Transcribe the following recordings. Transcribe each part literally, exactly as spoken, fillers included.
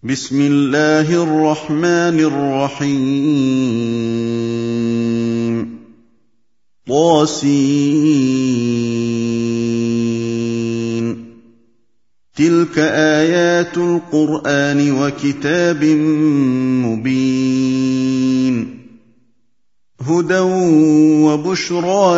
بسم الله الرحمن الرحيم طاسين تلك آيات القرآن وكتاب مبين هدى وبشرى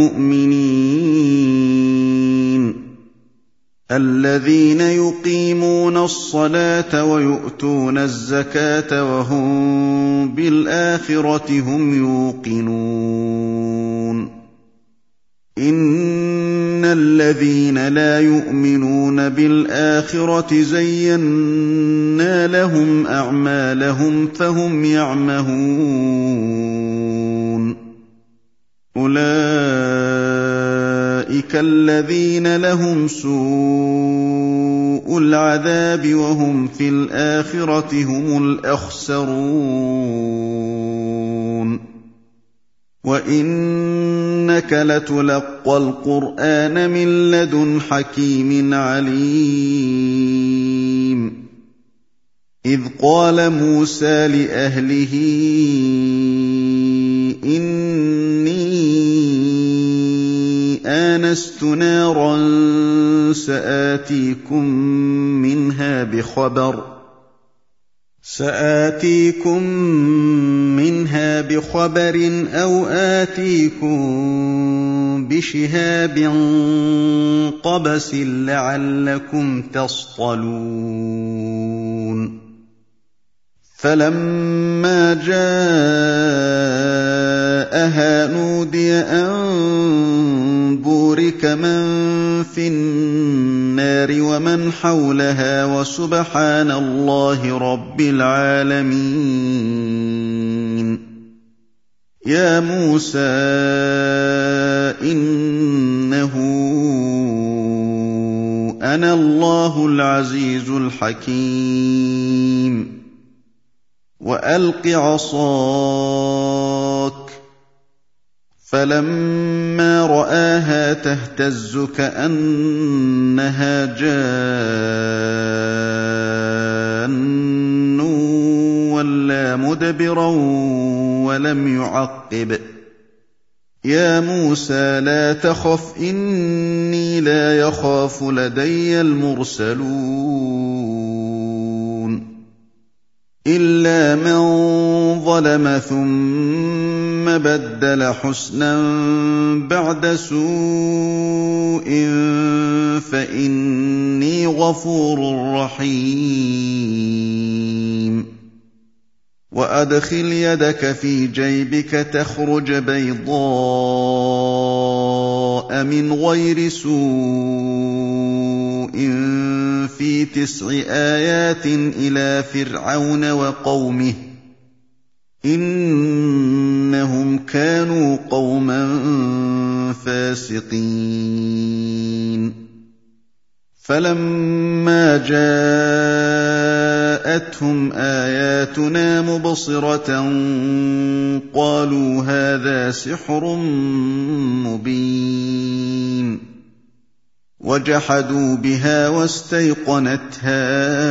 للمؤمنين الذين يقيمون الصلاة ويؤتون الزكاة وهم بالآخرة هم يوقنون إن الذين لا يؤمنون بالآخرة زينا لهم أعمالهم فهم يعمهون أولئك الذين لهم سوء العذاب وهم في الآخرة هم الأخسرون وإنك لتلقى القرآن من لدن حكيم عليم إذ قال موسى لأهله آنست نارا سآتيكم منها بخبر سآتيكم منها بخبر أو آتيكم بشهاب قبس لعلكم تصطلون فلما جاءها نودي أن بورك من في النار ومن حولها وسبحان الله رب العالمين يا موسى إنه أنا الله العزيز الحكيم وألق عصاك فلما رآها تهتز كأنها جان ولا مدبرا ولم يعقب يا موسى لا تخف إني لا يخاف لدي المرسلون إلا من ظلم ثم بدل حسنا بعد سوء فإني غفور رحيم وأدخل يدك في جيبك تخرج بيضاء من غير سوء في تسع آيات إلى فرعون وقومه إنهم كانوا قوما فاسقين فلما جاءتهم آياتنا مبصرة قالوا هذا سحر مبين وجحدوا بها واستيقنتها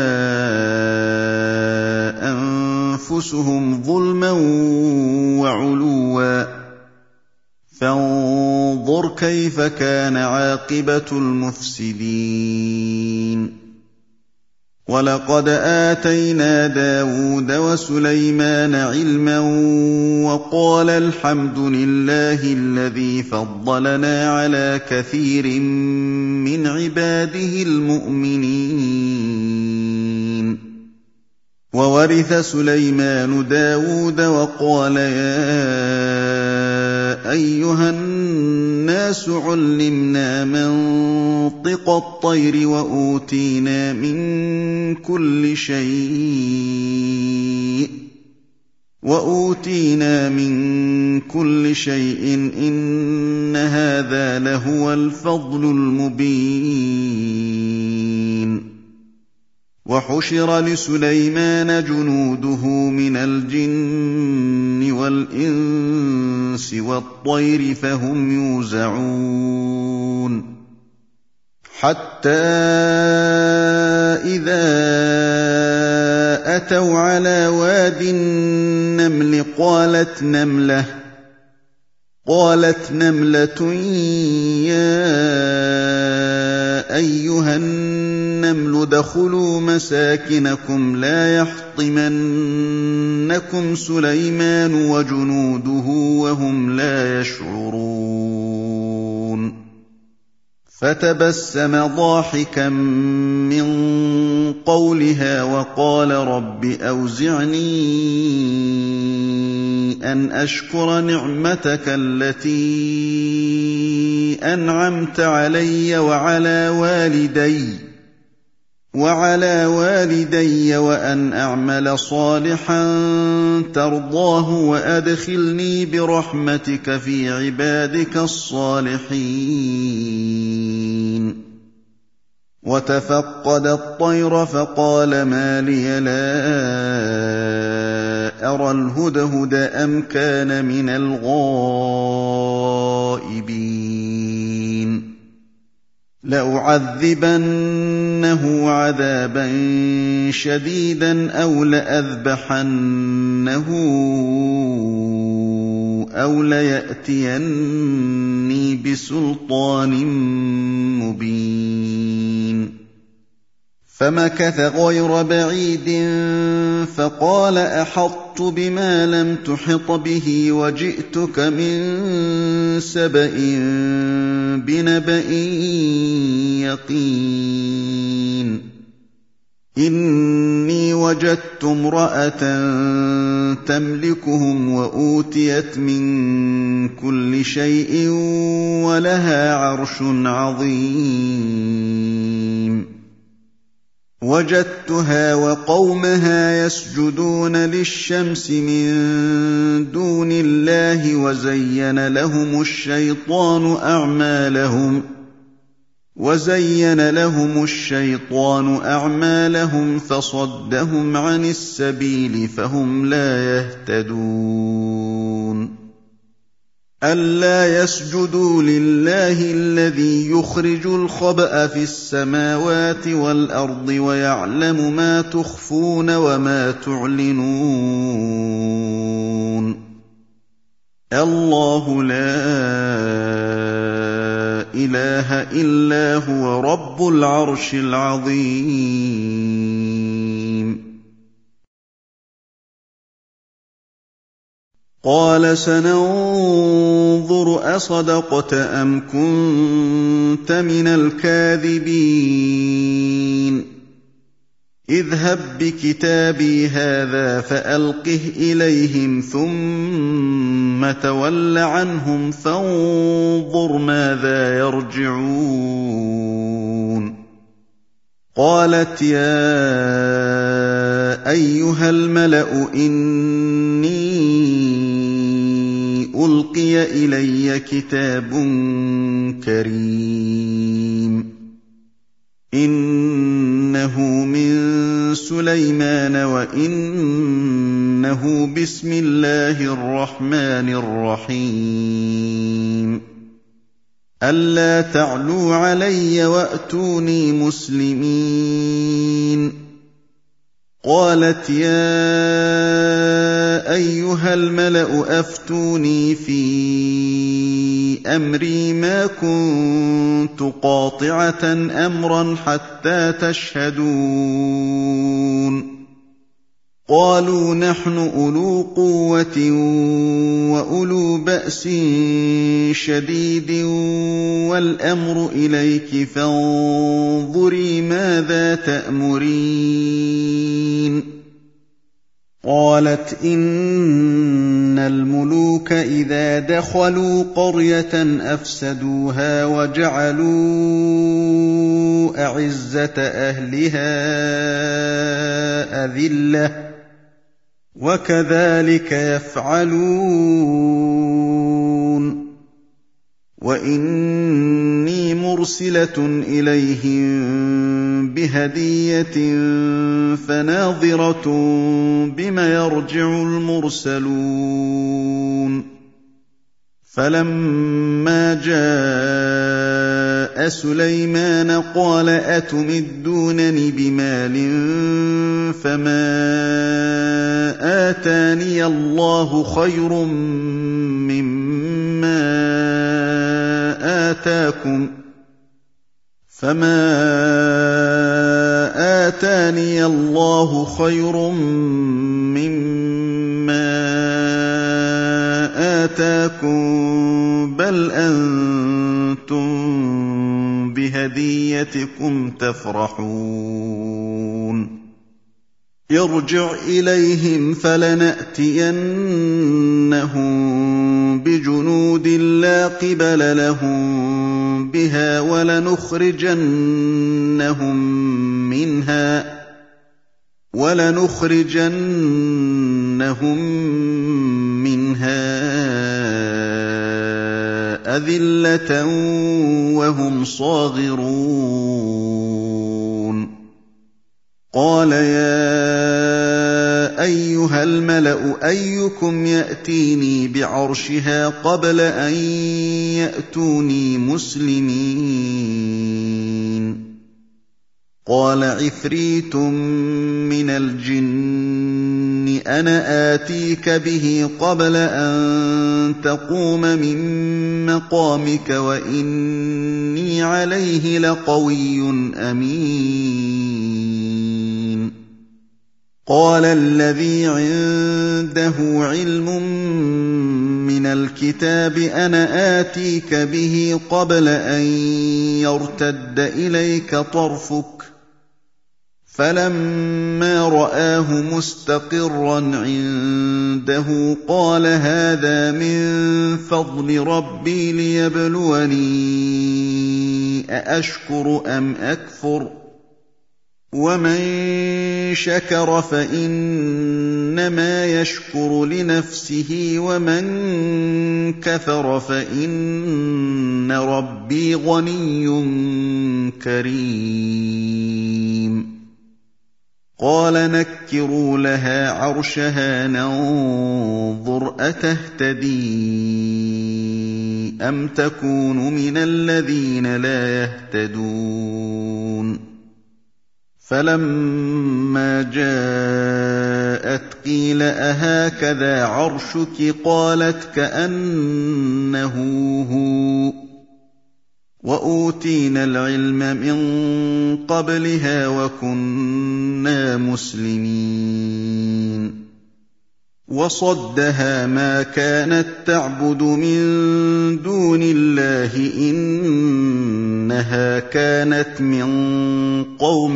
أنفسهم ظلما وعلوا فانظر كيف كان عاقبة المفسدين ولقد آتينا داود وسليمان علما وقال الحمد لله الذي فضلنا على كثير من عباده المؤمنين وورث سليمان داود وقال يا أيها الناس علمنا منطق الطير وأوتينا من كل شيء وأوتينا من كل شيء إن هذا لهو الفضل المبين وحشر لسليمان جنوده من الجن والإنس والطير فهم يوزعون حتى إذا أتوا على واد النمل قالت نملة قالت نملة يا أيها النمل ادخلوا مساكنكم لا يحطمنكم سليمان وجنوده وهم لا يشعرون فتبسم ضاحكا من قولها وقال رب أوزعني أن أشكر نعمتك التي أنعمت علي وعلى والدي وعلى والدي وأن أعمل صالحا ترضاه وأدخلني برحمتك في عبادك الصالحين وتفقد الطير فقال ما لي لا أرى الهدهد أم كان من الغائبين لأعذبنه عذابا شديدا أو لأذبحنه أو ليأتيني بسلطان مبين فمكث غير بعيد فقال أحطت بما لم تحط به وجئتك من سبأ بنبأ يقين إني وجدت امرأة تملكهم وأوتيت من كل شيء ولها عرش عظيم وجدتها وقومها يسجدون للشمس من دون الله وزين لهم الشيطان أعمالهم وزين لهم الشيطان أعمالهم فصدهم عن السبيل فهم لا يهتدون ألا يسجدوا لله الذي يخرج الخبأ في السماوات والأرض ويعلم ما تخفون وما تعلنون الله لا إله إلا هو رب العرش العظيم قال سننظر أصدقت أم كنت من الكاذبين اذهب بكتابي هذا فألقه إليهم ثم تول عنهم فانظر ماذا يرجعون قالت يا أيها الملأ إني ألقي إلي كتاب كريم إنه من سليمان وإنه بسم الله الرحمن الرحيم ألا تعلوا علي وأتوني مسلمين قالت يا أيها الملأ أفتوني في أمري ما كنت قاطعة أمرا حتى تشهدون قالوا نحن أولو قوة وأولو بأس شديد والأمر إليك فانظري ماذا تأمرين قالت إن الملوك إذا دخلوا قرية أفسدوها وجعلوا أعزة أهلها أذلة وكذلك يفعلون وإني مرسلة إليهم بهدية فناظرة بم يرجع المرسلون فَلَمَّا جَاءَ سُلَيْمَانَ قَالَ أَتُمِدُّونَنِ بِمَالٍ فَمَا آتَانِيَ اللَّهُ خَيْرٌ مِّمَّا آتَاكُمْ فَمَا آتَانِيَ اللَّهُ خَيْرٌ مِّمَّا آتَاكُم بَلْ أَنتُم بِهَدِيَّتِكُمْ تَفْرَحُونَ ارْجِعْ إِلَيْهِمْ فَلَنَأْتِيَنَّهُم بِجُنُودٍ لَّا قِبَلَ لَهُم بِهَا وَلَنُخْرِجَنَّهُم مِّنْهَا وَلَنُخْرِجَنَّهُم مِّنْهَا أَذِلَّةً وَهُمْ صَاغِرُونَ قَالَ يَا أَيُّهَا الْمَلَأُ أَيُّكُمْ يَأْتِينِي بِعَرْشِهَا قَبْلَ أَن يَأْتُونِي مُسْلِمِينَ قَالَ عِفْرِيتٌ مِّنَ الْجِنِّ أَنَا آتِيكَ بِهِ قَبْلَ أَن تَقُومَ مِن مَّقَامِكَ وَإِنِّي عَلَيْهِ لَقَوِيٌّ أَمِينٌ قَالَ الَّذِي عِندَهُ عِلْمٌ مِّنَ الْكِتَابِ أَنَا آتِيكَ بِهِ قَبْلَ أَن يَرْتَدَّ إِلَيْكَ طَرْفُكَ فَلَمَّا رَآهُ مُسْتَقِرًّا عِندَهُ قَالَ هَٰذَا مِن فَضْلِ رَبِّي لِيَبْلُوَنِي أَأَشْكُرُ أَمْ أَكْفُرُ ۖ وَمَن شَكَرَ فَإِنَّمَا يَشْكُرُ لِنَفْسِهِ وَمَن كَفَرَ فَإِنَّ رَبِّي غَنِيٌّ كَرِيمٌ قَالَ نَكِّرُوا لَهَا عَرْشَهَا نَنظُرْ أَتَهْتَدِي أَمْ تَكُونُ مِنَ الَّذِينَ لَا يَهْتَدُونَ فَلَمَّا جَاءَتْ قِيلَ أَهَٰكَذَا عَرْشُكِ قَالَتْ كَأَنَّهُ هُوَ وَأُوتِينَا الْعِلْمَ مِن قَبْلِهَا وَكُنَّا مُسْلِمِينَ وَصَدَّهَا مَا كَانَت تَّعْبُدُ مِن دُونِ اللَّهِ ۖ إِنَّهَا كَانَتْ مِن قَوْمٍ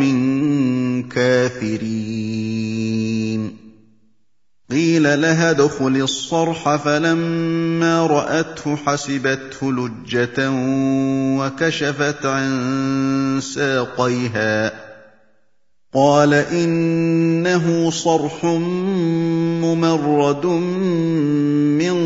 كَافِرِينَ قِيلَ لَهَا ادْخُلِي الصَّرْحَ فَلَمَّا رَأَتْهُ حَسِبَتْهُ لُجَّةً وَكَشَفَتْ عَن سَاقَيْهَا قَالَ إِنَّهُ صَرْحٌ مُّمَرَّدٌ مِّن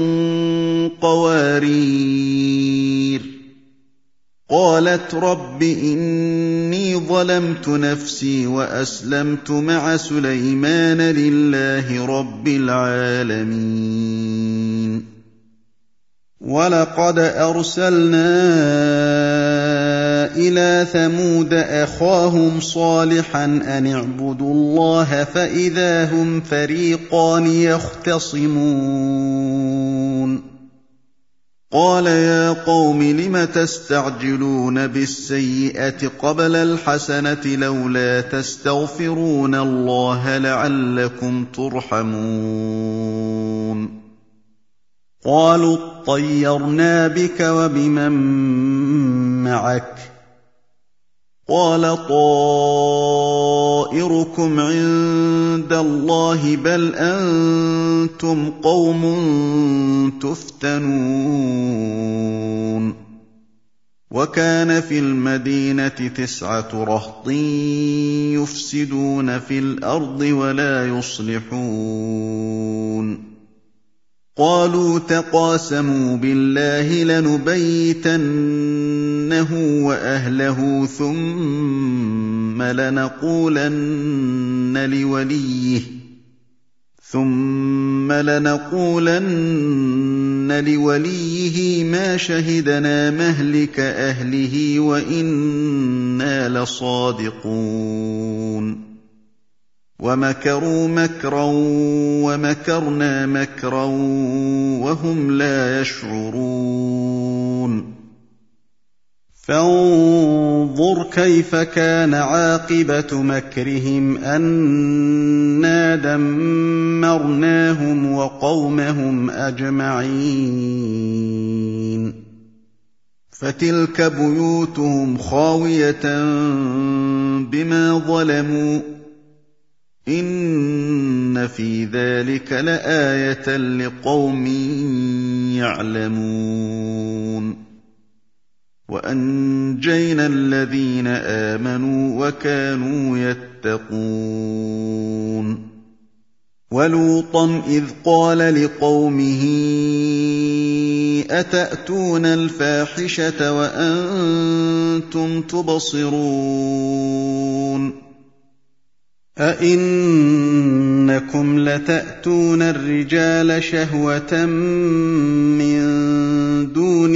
قَوَارِيرَ قَالَتْ رَبِّ إِنِّي ظَلَمْتُ نَفْسِي وَأَسْلَمْتُ مَعَ سُلَيْمَانَ لِلَّهِ رَبِّ الْعَالَمِينَ وَلَقَدْ أَرْسَلْنَا إِلَىٰ ثَمُودَ أَخَاهُمْ صَالِحًا أَنِ اعْبُدُوا اللَّهَ فَإِذَا هُمْ فَرِيقَانِ يَخْتَصِمُونَ قَالَ يَا قَوْمِ لِمَ تَسْتَعْجِلُونَ بِالسَّيِّئَةِ قَبْلَ الْحَسَنَةِ ۖ لَوْلَا تَسْتَغْفِرُونَ اللَّهَ لَعَلَّكُمْ تُرْحَمُونَ قَالُوا اطَّيَّرْنَا بِكَ وَبِمَن مَّعَكَ ۚ قَالَ طَائِرُكُمْ عِندَ اللَّهِ ۖ بَلْ أَنتُمْ قَوْمٌ تُفْتَنُونَ وَكَانَ فِي الْمَدِينَةِ تِسْعَةُ رَهْطٍ يُفْسِدُونَ فِي الْأَرْضِ وَلَا يُصْلِحُونَ قَالُوا تَقَاسَمُوا بِاللَّهِ لَنُبَيِّتَنَّهُ وَأَهْلَهُ ثُمَّ لَنَقُولَنَّ لِوَلِيِّهِ ثُمَّ لَنَقُولَنَّ لِوَلِيِّهِ مَا شَهِدْنَا مَهْلِكَ أَهْلِهِ وَإِنَّا لَصَادِقُونَ وَمَكَرُوا مَكْرًا وَمَكَرْنَا مَكْرًا وَهُمْ لَا يَشْعُرُونَ فَانظُرْ كَيْفَ كَانَ عَاقِبَةُ مَكْرِهِمْ أَنَّا دَمَّرْنَاهُمْ وَقَوْمَهُمْ أَجْمَعِينَ فَتِلْكَ بُيُوتُهُمْ خَاوِيَةً بِمَا ظَلَمُوا إِنَّ فِي ذَلِكَ لَآيَةً لِقَوْمٍ يَعْلَمُونَ وَأَنجَيْنَا الَّذِينَ آمَنُوا وَكَانُوا يَتَّقُونَ وَلُوطًا إِذْ قَالَ لِقَوْمِهِ أَتَأْتُونَ الْفَاحِشَةَ وَأَنتُمْ تُبْصِرُونَ أَئِنَّكُمْ لَتَأْتُونَ الرِّجَالَ شَهْوَةً مِّن دُونِ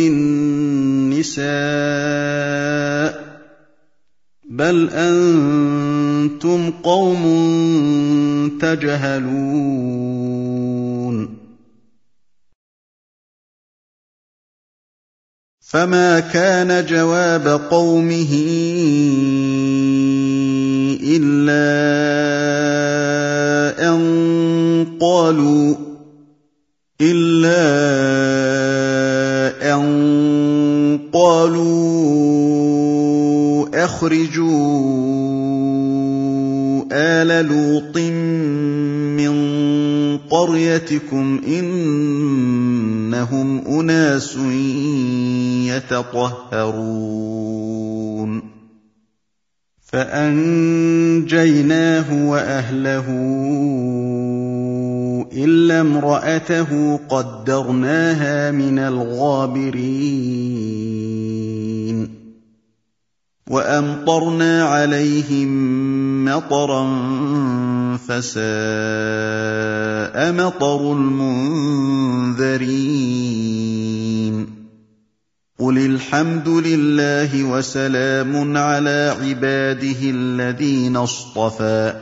النِّسَاءِ بَلْ أَنتُمْ قَوْمٌ تَجْهَلُونَ فَمَا كَانَ جَوَابَ قَوْمِهِ إِلَّا أَن قَالُوا إِلَّا أَن قَالُوا أَخْرِجُوا آلَ لُوطٍ مِّن قَرْيَتِكُمْ إِنَّهُمْ أُنَاسٌ يَتَطَهَّرُونَ فَأَنجَيْنَاهُ وَأَهْلَهُ إِلَّا امْرَأَتَهُ قَدَّرْنَاهَا مِنَ الْغَابِرِينَ وَأَمْطَرْنَا عَلَيْهِم مَّطَرًا فَسَاءَ مَطَرُ الْمُنذَرِينَ قُلِ الْحَمْدُ لِلَّهِ وَسَلَامٌ عَلَىٰ عِبَادِهِ الَّذِينَ اصْطَفَىٰ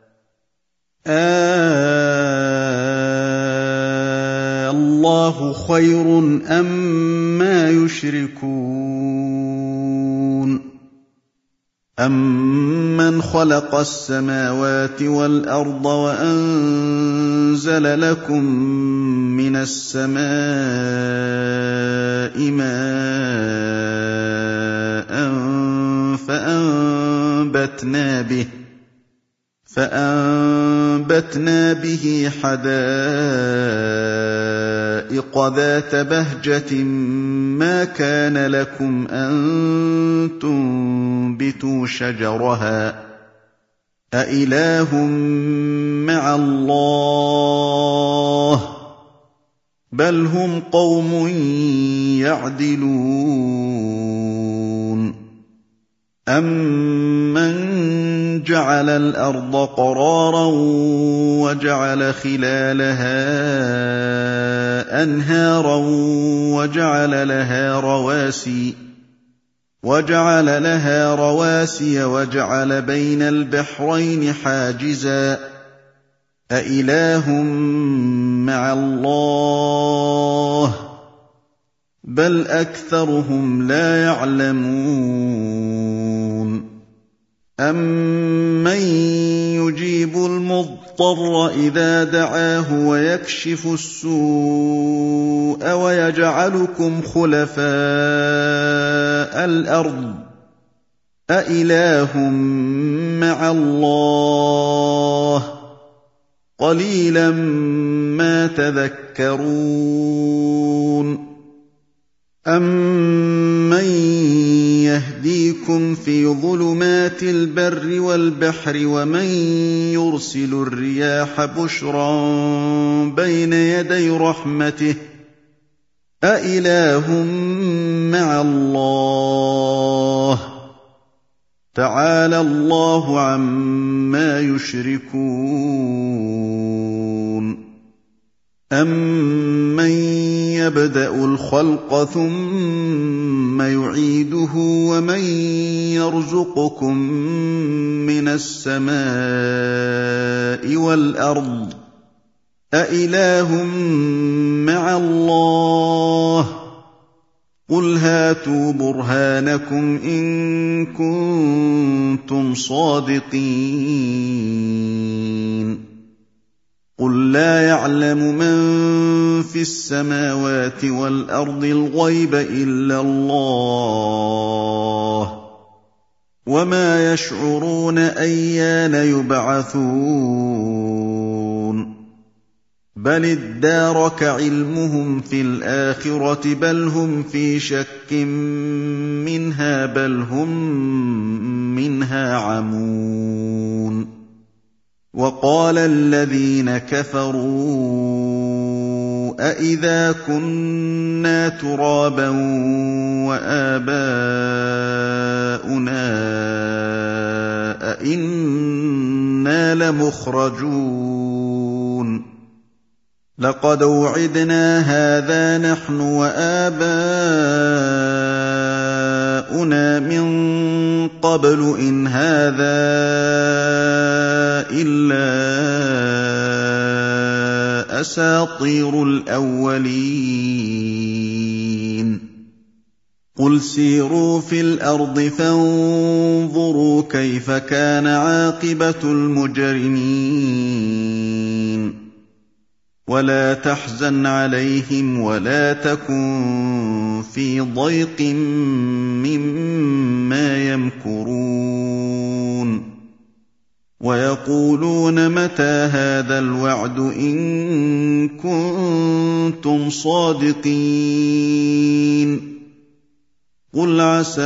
آللَّهُ خَيْرٌ أَمَّا يُشْرِكُونَ أَمَّنْ خَلَقَ السَّمَاوَاتِ وَالْأَرْضَ وَأَنزَلَ لَكُم مِّنَ السَّمَاءِ مَاءً فَأَنبَتْنَا بِهِ فَأَنبَتْنَا بِهِ حَدَائِقَ ذَاتَ بَهْجَةٍ مَّا كَانَ لَكُمْ أَن تُنبِتُوا شَجَرَهَا أَإِلَٰهٌ مَّعَ اللَّهِ بَلْ هُمْ قَوْمٌ يَعْدِلُونَ أَمَّن جَعَلَ الْأَرْضَ قَرَارًا وَجَعَلَ خِلَالَهَا أَنْهَارًا وَجَعَلَ لَهَا رَوَاسِيَ وَجَعَلَ لَهَا رَوَاسِيَ وَجَعَلَ بَيْنَ الْبَحْرَيْنِ حَاجِزًا أَإِلَٰهٌ مَّعَ اللَّهِ بَلْ أَكْثَرُهُمْ لَا يَعْلَمُونَ أَمَّن يُجِيبُ الْمُضْطَرَّ إِذَا دَعَاهُ وَيَكْشِفُ السُّوءَ وَيَجْعَلُكُمْ خُلَفَاءَ الْأَرْضِ أَإِلَٰهٌ مَّعَ اللَّهِ قَلِيلًا مَّا تَذَكَّرُونَ أَمَّن يَهْدِيكُمْ فِي ظُلُمَاتِ الْبَرِّ وَالْبَحْرِ وَمَن يُرْسِلُ الرِّيَاحَ بُشْرًا بَيْنَ يَدَيْ رَحْمَتِهِ أَإِلَٰهٌ مَّعَ اللَّهِ تَعَالَى اللَّهُ عَمَّا يُشْرِكُونَ أَمَّن يَبْدَأُ الْخَلْقَ ثُمَّ يُعِيدُهُ وَمَن يَرْزُقُكُم مِّنَ السَّمَاءِ وَالْأَرْضِ أَإِلَٰهٌ مَّعَ اللَّهِ ۚ قُلْ هَاتُوا بُرْهَانَكُمْ إِن كُنتُمْ صَادِقِينَ قُل لَّا يَعْلَمُ مَن فِي السَّمَاوَاتِ وَالْأَرْضِ الْغَيْبَ إِلَّا اللَّهُ وَمَا يَشْعُرُونَ أَيَّانَ يُبْعَثُونَ بَلِ ادَّارَكَ عِلْمُهُمْ فِي الْآخِرَةِ بَلْ هُمْ فِي شَكٍّ مِّنْهَا بَلْ هُم مِّنْهَا عَمُونَ وَقَالَ الَّذِينَ كَفَرُوا أَإِذَا كُنَّا تُرَابًا وَآبَاؤُنَا أَإِنَّا لَمُخْرَجُونَ لَقَدْ وُعِدْنَا هَٰذَا نَحْنُ وَآبَاؤُنَا مِن قَبْلُ إِنْ هَٰذَا إِلَّا أَسَاطِيرُ الْأَوَّلِينَ قُلْ سِيرُوا فِي الْأَرْضِ فَانظُرُوا كَيْفَ كَانَ عَاقِبَةُ الْمُجْرِمِينَ وَلَا تَحْزَنْ عَلَيْهِمْ وَلَا تَكُن فِي ضَيْقٍ مِّمَّا يَمْكُرُونَ وَيَقُولُونَ مَتَىٰ هَٰذَا الْوَعْدُ إِن كُنتُمْ صَادِقِينَ قُلْ عَسَىٰ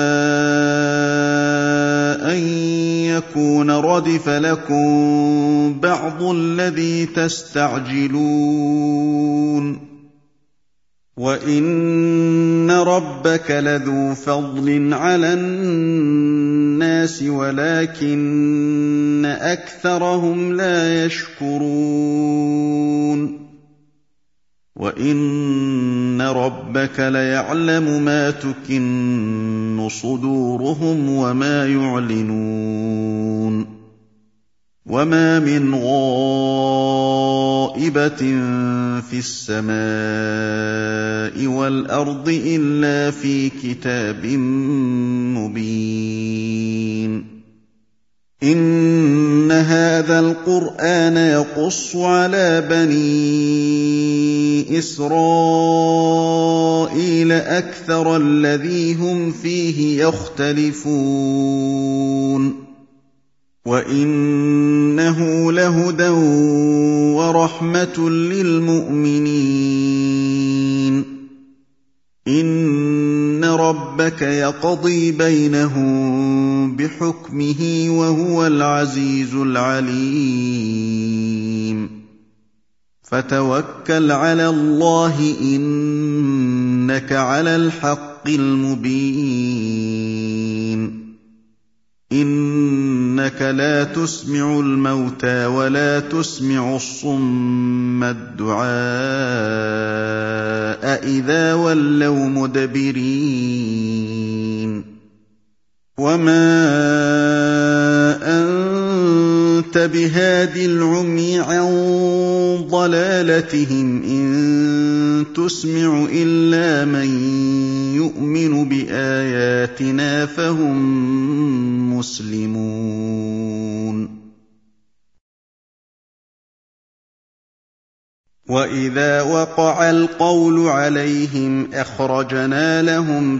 أَن يَكُونَ رَدِفَ لَكُم بَعْضُ الَّذِي تَسْتَعْجِلُونَ وَإِنَّ رَبَّكَ لَذُو فَضْلٍ عَلَى النَّاسِ وَلَٰكِنَّ أَكْثَرَهُمْ لَا يَشْكُرُونَ وَإِنَّ رَبَّكَ لَيَعْلَمُ مَا تُكِنُّ صُدُورُهُمْ وَمَا يُعْلِنُونَ وَمَا مِنْ غَائِبَةٍ فِي السَّمَاءِ وَالْأَرْضِ إِلَّا فِي كِتَابٍ مُّبِينٍ إِنَّ هَٰذَا الْقُرْآنَ يَقُصُّ عَلَىٰ بَنِي إِسْرَائِيلَ أَكْثَرَ الَّذِي هُمْ فِيهِ يَخْتَلِفُونَ وَإِنَّهُ لَهُدًى وَرَحْمَةٌ لِّلْمُؤْمِنِينَ إِنَّ رَبَّكَ يَقْضِي بَيْنَهُم بِحُكْمِهِ وَهُوَ الْعَزِيزُ الْعَلِيمُ فَتَوَكَّلْ عَلَى اللَّهِ ۖ إِنَّكَ عَلَى الْحَقِّ الْمُبِينِ إِنَّكَ لَا تُسْمِعُ الْمَوْتَىٰ وَلَا تُسْمِعُ الصُّمَّ الدُّعَاءَ إِذَا وَلَّوْا مُدْبِرِينَ وَمَا أَنتَ بِهَادِ الْعُمْيِ عَن ضَلَالَتِهِمْ ۖ إِن تُسْمِعُ إِلَّا مَن يُؤْمِنُ بِآيَاتِنَا فَهُم مُّسْلِمُونَ وَإِذَا وَقَعَ الْقَوْلُ عَلَيْهِمْ أَخْرَجْنَا لَهُمْ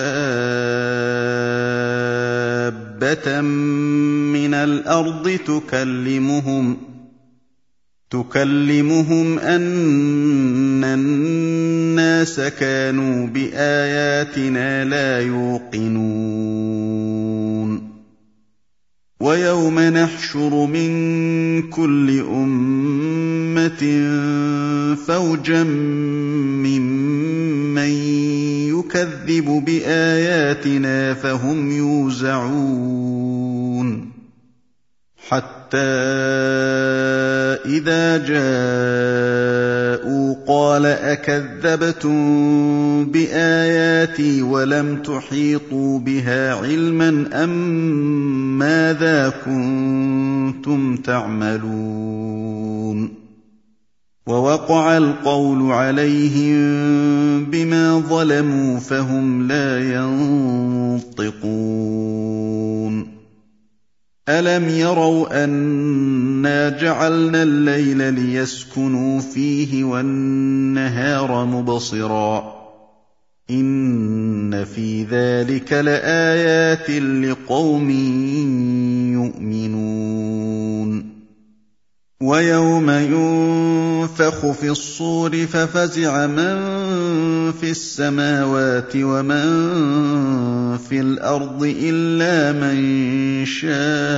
دَابَّةً مِّنَ الْأَرْضِ تُكَلِّمُهُمْ تُكَلِّمُهُمْ أَنَّ النَّاسَ كَانُوا بِآيَاتِنَا لَا يُوقِنُونَ وَيَوْمَ نَحْشُرُ مِن كُلِّ أُمَّةٍ فَوْجًا مِّمَّن يُكَذِّبُ بِآيَاتِنَا فَهُمْ يُوزَعُونَ حَتَّىٰ إِذَا جَاءُوا قَالَ أَكَذَّبْتُم بِآيَاتِي وَلَمْ تُحِيطُوا بِهَا عِلْمًا أَمَّاذَا كُنتُمْ تَعْمَلُونَ وَوَقَعَ الْقَوْلُ عَلَيْهِم بِمَا ظَلَمُوا فَهُمْ لَا يَنطِقُونَ أَلَمْ يَرَوْا أَنَّا جَعَلْنَا اللَّيْلَ لِيَسْكُنُوا فِيهِ وَالنَّهَارَ مُبْصِرًا ۚ إِنَّ فِي ذَٰلِكَ لَآيَاتٍ لِّقَوْمٍ يُؤْمِنُونَ وَيَوْمَ يُنفَخُ فِي الصُّورِ فَفَزِعَ مَن فِي السَّمَاوَاتِ وَمَن فِي الْأَرْضِ إِلَّا مَن شَاءَ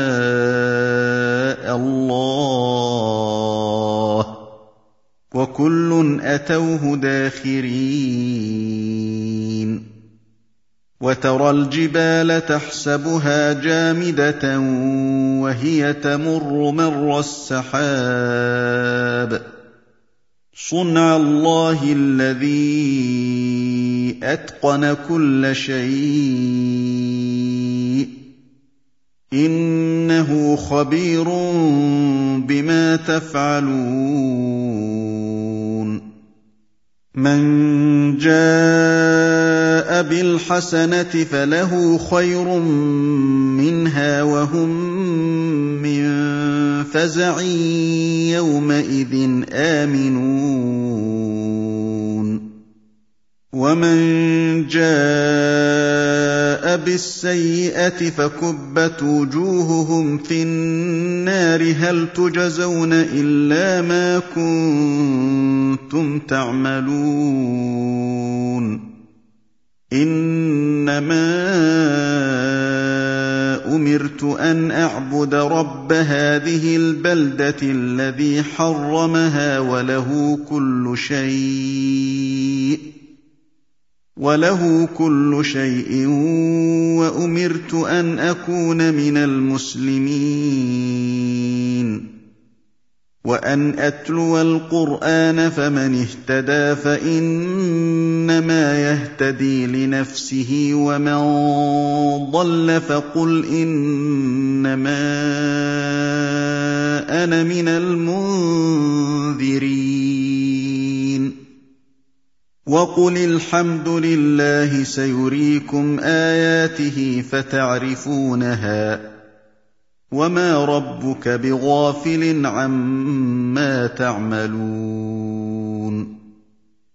اللَّهُ ۖ وَكُلٌّ أَتَوْهُ دَاخِرِينَ وَتَرَى الْجِبَالَ تَحْسَبُهَا جَامِدَةً وَهِيَ تَمُرُّ مَرَّ السَّحَابِ ۚ صُنْعَ اللَّهِ الَّذِي أَتْقَنَ كُلَّ شَيْءٍ ۚ إِنَّهُ خَبِيرٌ بِمَا تَفْعَلُونَ مَن جَاءَ بِالْحَسَنَةِ فَلَهُ خَيْرٌ مِّنْهَا وَهُم مِّن فَزَعٍ يَوْمَئِذٍ آمِنُونَ وَمَن جَاءَ بِالسَّيِّئَةِ فَكُبَّتْ وُجُوهُهُمْ فِي النَّارِ هَلْ تُجْزَوْنَ إِلَّا مَا كُنتُمْ تَعْمَلُونَ إِنَّمَا أُمِرْتُ أَنْ أَعْبُدَ رَبَّ هَٰذِهِ الْبَلْدَةِ الَّذِي حَرَّمَهَا وَلَهُ كُلُّ شَيْءٍ وَلَهُ كُلُّ شَيْءٍ وَأُمِرْتُ أَنْ أَكُونَ مِنَ الْمُسْلِمِينَ وَأَنْ أَتْلُوَ الْقُرْآنَ فَمَنِ اهْتَدَىٰ فَإِنَّمَا يَهْتَدِي لِنَفْسِهِ وَمَن ضَلَّ فَقُلْ إِنَّمَا أَنَا مِنَ الْمُنذِرِينَ وَقُلِ الْحَمْدُ لِلَّهِ سَيُرِيكُمْ آيَاتِهِ فَتَعْرِفُونَهَا ۚ وَمَا رَبُّكَ بِغَافِلٍ عَمَّا تَعْمَلُونَ